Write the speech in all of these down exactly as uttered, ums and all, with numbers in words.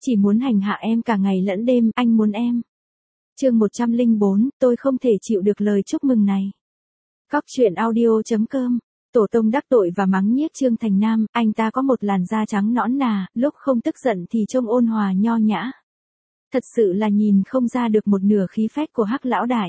Chỉ muốn hành hạ em cả ngày lẫn đêm, anh muốn em. Chương một trăm lẻ bốn, tôi không thể chịu được lời chúc mừng này. Cóc truyện audio chấm com. Tổ tông đắc tội và mắng nhiếc Trương Thành Nam, anh ta có một làn da trắng nõn nà, lúc không tức giận thì trông ôn hòa nho nhã. Thật sự là nhìn không ra được một nửa khí phách của Hắc lão đại.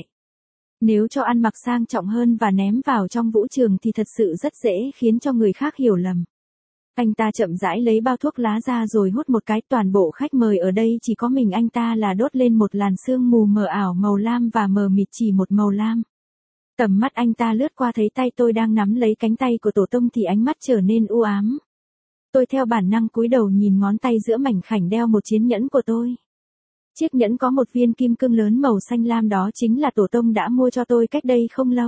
Nếu cho ăn mặc sang trọng hơn và ném vào trong vũ trường thì thật sự rất dễ khiến cho người khác hiểu lầm. Anh ta chậm rãi lấy bao thuốc lá ra rồi hút một cái, toàn bộ khách mời ở đây chỉ có mình anh ta là đốt lên một làn sương mù mờ ảo màu lam và mờ mịt chỉ một màu lam. Tầm mắt anh ta lướt qua thấy tay tôi đang nắm lấy cánh tay của tổ tông thì ánh mắt trở nên u ám. Tôi theo bản năng cúi đầu nhìn ngón tay giữa mảnh khảnh đeo một chiến nhẫn của tôi. Chiếc nhẫn có một viên kim cương lớn màu xanh lam, đó chính là tổ tông đã mua cho tôi cách đây không lâu.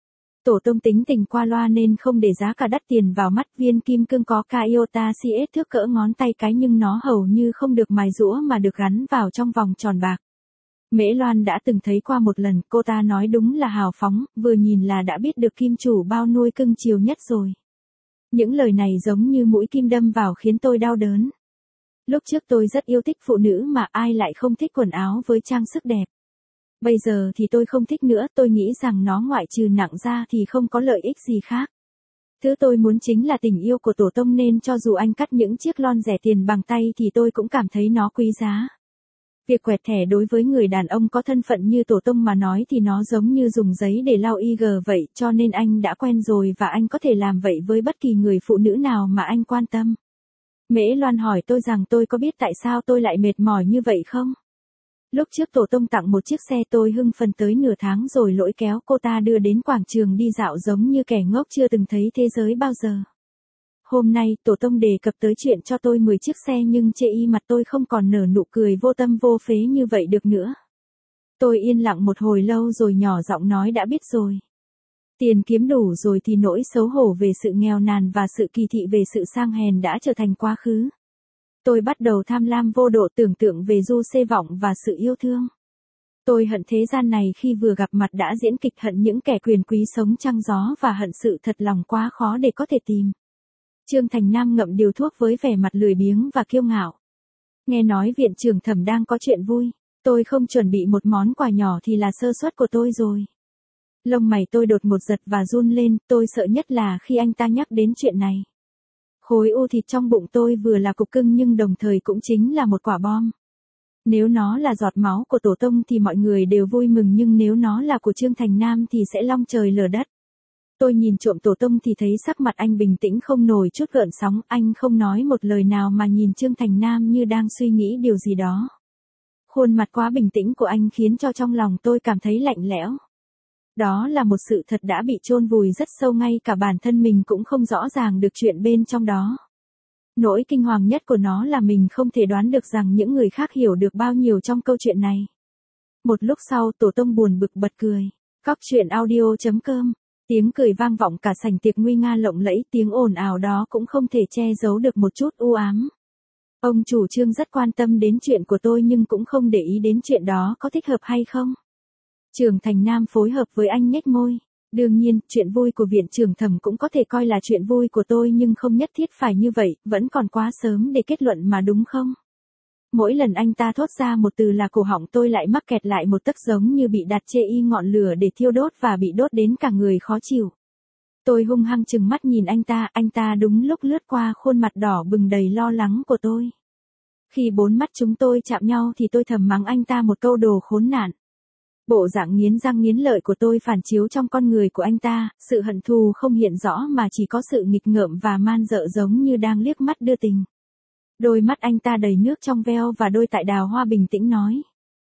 Tổ tông tính tình qua loa nên không để giá cả đắt tiền vào mắt. Viên kim cương có ca iota xê ét thước cỡ ngón tay cái nhưng nó hầu như không được mài rũa mà được gắn vào trong vòng tròn bạc. Mễ Loan đã từng thấy qua một lần, cô ta nói đúng là hào phóng, vừa nhìn là đã biết được kim chủ bao nuôi cưng chiều nhất rồi. Những lời này giống như mũi kim đâm vào khiến tôi đau đớn. Lúc trước tôi rất yêu thích phụ nữ mà ai lại không thích quần áo với trang sức đẹp. Bây giờ thì tôi không thích nữa, tôi nghĩ rằng nó ngoại trừ nặng ra thì không có lợi ích gì khác. Thứ tôi muốn chính là tình yêu của tổ tông nên cho dù anh cắt những chiếc lon rẻ tiền bằng tay thì tôi cũng cảm thấy nó quý giá. Việc quẹt thẻ đối với người đàn ông có thân phận như tổ tông mà nói thì nó giống như dùng giấy để lau i giê vậy, cho nên anh đã quen rồi và anh có thể làm vậy với bất kỳ người phụ nữ nào mà anh quan tâm. Mễ Loan hỏi tôi rằng tôi có biết tại sao tôi lại mệt mỏi như vậy không? Lúc trước tổ tông tặng một chiếc xe, tôi hưng phấn tới nửa tháng rồi lỗi kéo cô ta đưa đến quảng trường đi dạo giống như kẻ ngốc chưa từng thấy thế giới bao giờ. Hôm nay tổ tông đề cập tới chuyện cho tôi mười chiếc xe nhưng chê y mặt tôi không còn nở nụ cười vô tâm vô phế như vậy được nữa. Tôi yên lặng một hồi lâu rồi nhỏ giọng nói đã biết rồi. Tiền kiếm đủ rồi thì nỗi xấu hổ về sự nghèo nàn và sự kỳ thị về sự sang hèn đã trở thành quá khứ. Tôi bắt đầu tham lam vô độ, tưởng tượng về du xê vọng và sự yêu thương. Tôi hận thế gian này khi vừa gặp mặt đã diễn kịch, hận những kẻ quyền quý sống trăng gió và hận sự thật lòng quá khó để có thể tìm. Trương Thành Nam ngậm điếu thuốc với vẻ mặt lười biếng và kiêu ngạo. Nghe nói viện trưởng Thẩm đang có chuyện vui, tôi không chuẩn bị một món quà nhỏ thì là sơ suất của tôi rồi. Lông mày tôi đột một giật và run lên, tôi sợ nhất là khi anh ta nhắc đến chuyện này. Khối u thịt trong bụng tôi vừa là cục cưng nhưng đồng thời cũng chính là một quả bom. Nếu nó là giọt máu của tổ tông thì mọi người đều vui mừng, nhưng nếu nó là của Trương Thành Nam thì sẽ long trời lở đất. Tôi nhìn trộm tổ tông thì thấy sắc mặt anh bình tĩnh không nổi chút gợn sóng, anh không nói một lời nào mà nhìn Trương Thành Nam như đang suy nghĩ điều gì đó. Khuôn mặt quá bình tĩnh của anh khiến cho trong lòng tôi cảm thấy lạnh lẽo. Đó là một sự thật đã bị chôn vùi rất sâu, ngay cả bản thân mình cũng không rõ ràng được chuyện bên trong đó. Nỗi kinh hoàng nhất của nó là mình không thể đoán được rằng những người khác hiểu được bao nhiêu trong câu chuyện này. Một lúc sau tổ tông buồn bực bật cười. Cóc truyện audio chấm com. Tiếng cười vang vọng cả sảnh tiệc nguy nga lộng lẫy, tiếng ồn ào đó cũng không thể che giấu được một chút u ám. Ông chủ Trương rất quan tâm đến chuyện của tôi nhưng cũng không để ý đến chuyện đó có thích hợp hay không. Trương Thành Nam phối hợp với anh nhếch môi. Đương nhiên, chuyện vui của viện trưởng Thẩm cũng có thể coi là chuyện vui của tôi nhưng không nhất thiết phải như vậy, vẫn còn quá sớm để kết luận mà đúng không? Mỗi lần anh ta thốt ra một từ là cổ họng tôi lại mắc kẹt lại một tấc, giống như bị đặt chê y ngọn lửa để thiêu đốt và bị đốt đến cả người khó chịu. Tôi hung hăng trừng mắt nhìn anh ta, anh ta đúng lúc lướt qua khuôn mặt đỏ bừng đầy lo lắng của tôi. Khi bốn mắt chúng tôi chạm nhau thì tôi thầm mắng anh ta một câu đồ khốn nạn. Bộ dạng nghiến răng nghiến lợi của tôi phản chiếu trong con người của anh ta, sự hận thù không hiện rõ mà chỉ có sự nghịch ngợm và man dợ giống như đang liếc mắt đưa tình. Đôi mắt anh ta đầy nước trong veo và đôi tại đào hoa bình tĩnh nói.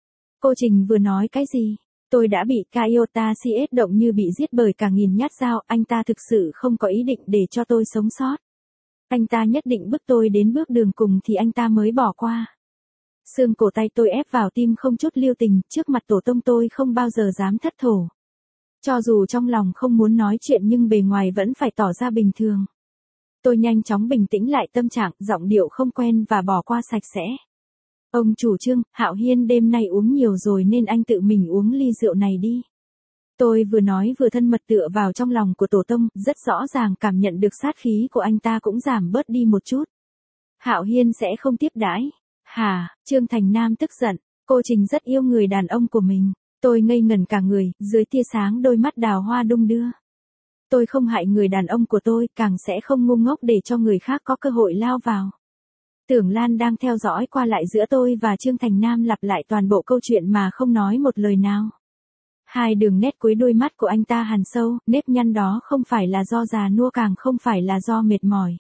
Cô Trình vừa nói cái gì? Tôi đã bị ca iota xê ét động như bị giết bởi cả nghìn nhát dao, anh ta thực sự không có ý định để cho tôi sống sót. Anh ta nhất định bức tôi đến bước đường cùng thì anh ta mới bỏ qua. Xương cổ tay tôi ép vào tim không chút lưu tình, trước mặt tổ tông tôi không bao giờ dám thất thổ. Cho dù trong lòng không muốn nói chuyện nhưng bề ngoài vẫn phải tỏ ra bình thường. Tôi nhanh chóng bình tĩnh lại tâm trạng, giọng điệu không quen và bỏ qua sạch sẽ. Ông chủ Trương, Hạo Hiên đêm nay uống nhiều rồi nên anh tự mình uống ly rượu này đi. Tôi vừa nói vừa thân mật tựa vào trong lòng của tổ tông, rất rõ ràng cảm nhận được sát khí của anh ta cũng giảm bớt đi một chút. Hạo Hiên sẽ không tiếp đãi. Hả, Trương Thành Nam tức giận, cô Trình rất yêu người đàn ông của mình. Tôi ngây ngẩn cả người, dưới tia sáng đôi mắt đào hoa đung đưa. Tôi không hại người đàn ông của tôi, càng sẽ không ngu ngốc để cho người khác có cơ hội lao vào. Tưởng Lan đang theo dõi qua lại giữa tôi và Trương Thành Nam lặp lại toàn bộ câu chuyện mà không nói một lời nào. Hai đường nét cuối đôi mắt của anh ta hằn sâu, nếp nhăn đó không phải là do già nua càng không phải là do mệt mỏi.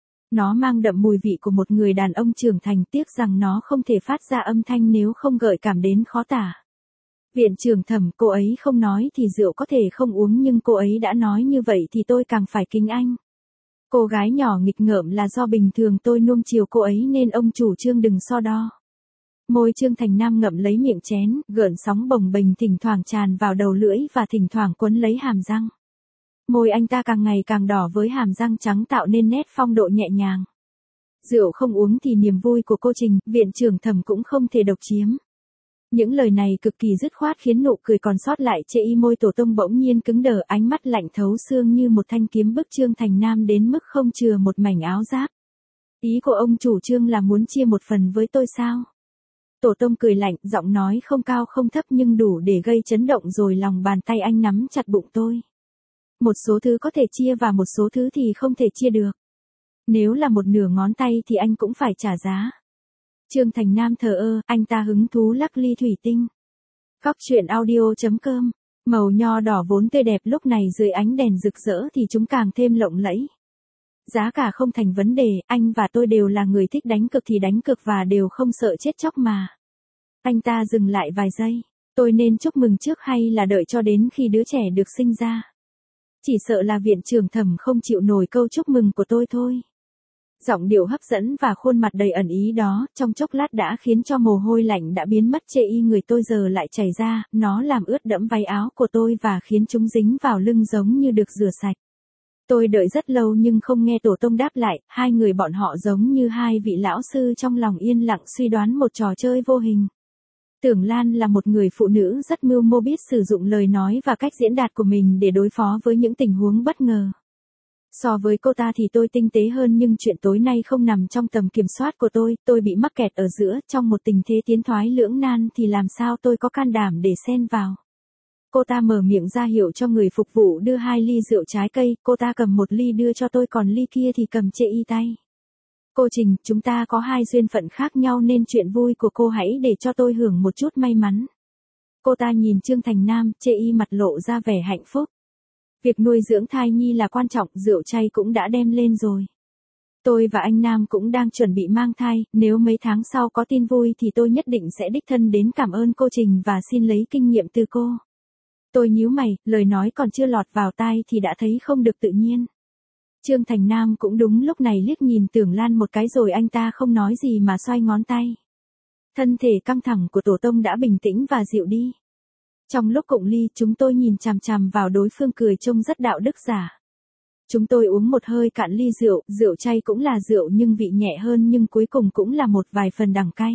Nó mang đậm mùi vị của một người đàn ông trưởng thành, tiếc rằng nó không thể phát ra âm thanh nếu không gợi cảm đến khó tả. Viện trưởng Thẩm, cô ấy không nói thì rượu có thể không uống nhưng cô ấy đã nói như vậy thì tôi càng phải kính anh. Cô gái nhỏ nghịch ngợm là do bình thường tôi nuông chiều cô ấy nên ông chủ Trương đừng so đo. Môi Trương Thành Nam ngậm lấy miệng chén, gợn sóng bồng bềnh thỉnh thoảng tràn vào đầu lưỡi và thỉnh thoảng quấn lấy hàm răng. Môi anh ta càng ngày càng đỏ với hàm răng trắng tạo nên nét phong độ nhẹ nhàng. Rượu không uống thì niềm vui của cô Trình, viện trưởng Thẩm cũng không thể độc chiếm. Những lời này cực kỳ dứt khoát khiến nụ cười còn sót lại chê y môi Tổ Tông bỗng nhiên cứng đờ, ánh mắt lạnh thấu xương như một thanh kiếm bức Trương Thành Nam đến mức không chừa một mảnh áo giáp. Ý của ông chủ Trương là muốn chia một phần với tôi sao? Tổ Tông cười lạnh, giọng nói không cao không thấp nhưng đủ để gây chấn động rồi lòng bàn tay anh nắm chặt bụng tôi. Một số thứ có thể chia và một số thứ thì không thể chia được. Nếu là một nửa ngón tay thì anh cũng phải trả giá. Trương Thành Nam thờ ơ, anh ta hứng thú lắc ly thủy tinh. Cóc truyện audio chấm com, màu nho đỏ vốn tươi đẹp lúc này dưới ánh đèn rực rỡ thì chúng càng thêm lộng lẫy. Giá cả không thành vấn đề, anh và tôi đều là người thích đánh cược thì đánh cược và đều không sợ chết chóc mà. Anh ta dừng lại vài giây, tôi nên chúc mừng trước hay là đợi cho đến khi đứa trẻ được sinh ra? Chỉ sợ là viện trưởng Thẩm không chịu nổi câu chúc mừng của tôi thôi. Giọng điệu hấp dẫn và khuôn mặt đầy ẩn ý đó, trong chốc lát đã khiến cho mồ hôi lạnh đã biến mất chê y người tôi giờ lại chảy ra, nó làm ướt đẫm váy áo của tôi và khiến chúng dính vào lưng giống như được rửa sạch. Tôi đợi rất lâu nhưng không nghe Tổ Tông đáp lại, hai người bọn họ giống như hai vị lão sư trong lòng yên lặng suy đoán một trò chơi vô hình. Tưởng Lan là một người phụ nữ rất mưu mô, biết sử dụng lời nói và cách diễn đạt của mình để đối phó với những tình huống bất ngờ. So với cô ta thì tôi tinh tế hơn nhưng chuyện tối nay không nằm trong tầm kiểm soát của tôi, tôi bị mắc kẹt ở giữa, trong một tình thế tiến thoái lưỡng nan thì làm sao tôi có can đảm để xen vào. Cô ta mở miệng ra hiệu cho người phục vụ đưa hai ly rượu trái cây, cô ta cầm một ly đưa cho tôi còn ly kia thì cầm chê y tay. Cô Trình, chúng ta có hai duyên phận khác nhau nên chuyện vui của cô hãy để cho tôi hưởng một chút may mắn. Cô ta nhìn Trương Thành Nam, chê y mặt lộ ra vẻ hạnh phúc. Việc nuôi dưỡng thai nhi là quan trọng, rượu chay cũng đã đem lên rồi. Tôi và anh Nam cũng đang chuẩn bị mang thai, nếu mấy tháng sau có tin vui thì tôi nhất định sẽ đích thân đến cảm ơn cô Trình và xin lấy kinh nghiệm từ cô. Tôi nhíu mày, lời nói còn chưa lọt vào tai thì đã thấy không được tự nhiên. Trương Thành Nam cũng đúng lúc này liếc nhìn Tưởng Lan một cái rồi anh ta không nói gì mà xoay ngón tay. Thân thể căng thẳng của Tổ Tông đã bình tĩnh và dịu đi. Trong lúc cụng ly, chúng tôi nhìn chằm chằm vào đối phương cười trông rất đạo đức giả. Chúng tôi uống một hơi cạn ly rượu, rượu chay cũng là rượu nhưng vị nhẹ hơn nhưng cuối cùng cũng là một vài phần đắng cay.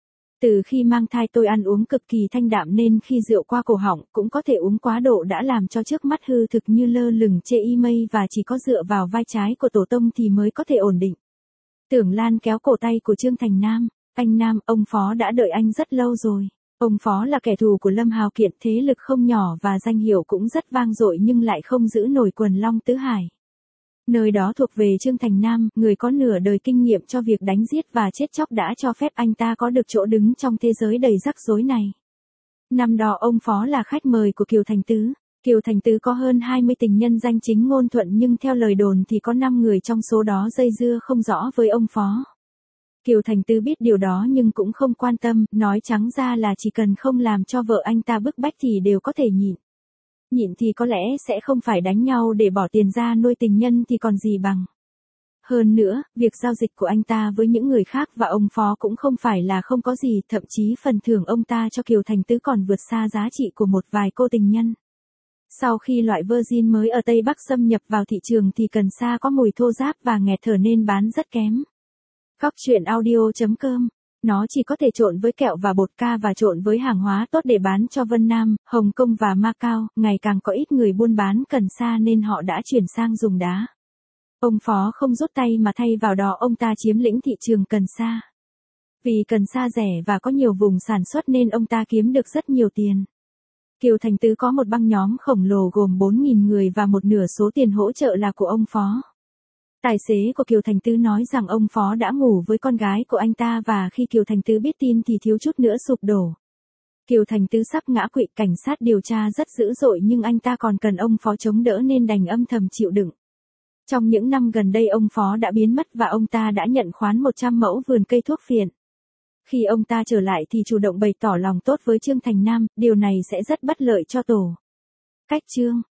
Từ khi mang thai tôi ăn uống cực kỳ thanh đạm nên khi rượu qua cổ họng cũng có thể uống quá độ đã làm cho trước mắt hư thực như lơ lửng chê y mây và chỉ có dựa vào vai trái của Tổ Tông thì mới có thể ổn định. Tưởng Lan kéo cổ tay của Trương Thành Nam, anh Nam, ông Phó đã đợi anh rất lâu rồi. Ông Phó là kẻ thù của Lâm Hào Kiệt, thế lực không nhỏ và danh hiệu cũng rất vang dội nhưng lại không giữ nổi quần long tứ hải. Nơi đó thuộc về Trương Thành Nam, người có nửa đời kinh nghiệm cho việc đánh giết và chết chóc đã cho phép anh ta có được chỗ đứng trong thế giới đầy rắc rối này. Năm đó ông Phó là khách mời của Kiều Thành Tứ. Kiều Thành Tứ có hơn hai mươi tình nhân danh chính ngôn thuận nhưng theo lời đồn thì có năm người trong số đó dây dưa không rõ với ông Phó. Kiều Thành Tứ biết điều đó nhưng cũng không quan tâm, nói trắng ra là chỉ cần không làm cho vợ anh ta bức bách thì đều có thể nhịn. Nhịn thì có lẽ sẽ không phải đánh nhau để bỏ tiền ra nuôi tình nhân thì còn gì bằng. Hơn nữa, việc giao dịch của anh ta với những người khác và ông Phó cũng không phải là không có gì, thậm chí phần thưởng ông ta cho Kiều Thành Tứ còn vượt xa giá trị của một vài cô tình nhân. Sau khi loại Virgin mới ở Tây Bắc xâm nhập vào thị trường thì cần sa có mùi thô ráp và nghẹt thở nên bán rất kém. Cóc truyện audio chấm com. Nó chỉ có thể trộn với kẹo và bột ca và trộn với hàng hóa tốt để bán cho Vân Nam, Hồng Kông và Macau. Ngày càng có ít người buôn bán cần sa nên họ đã chuyển sang dùng đá. Ông Phó không rút tay mà thay vào đó ông ta chiếm lĩnh thị trường cần sa. Vì cần xa rẻ và có nhiều vùng sản xuất nên ông ta kiếm được rất nhiều tiền. Kiều Thành Tứ có một băng nhóm khổng lồ gồm bốn nghìn người và một nửa số tiền hỗ trợ là của ông Phó. Tài xế của Kiều Thành Tứ nói rằng ông Phó đã ngủ với con gái của anh ta và khi Kiều Thành Tứ biết tin thì thiếu chút nữa sụp đổ. Kiều Thành Tứ sắp ngã quỵ, cảnh sát điều tra rất dữ dội nhưng anh ta còn cần ông Phó chống đỡ nên đành âm thầm chịu đựng. Trong những năm gần đây ông Phó đã biến mất và ông ta đã nhận khoán một trăm mẫu vườn cây thuốc phiện. Khi ông ta trở lại thì chủ động bày tỏ lòng tốt với Trương Thành Nam, điều này sẽ rất bất lợi cho tổ. Cách Trương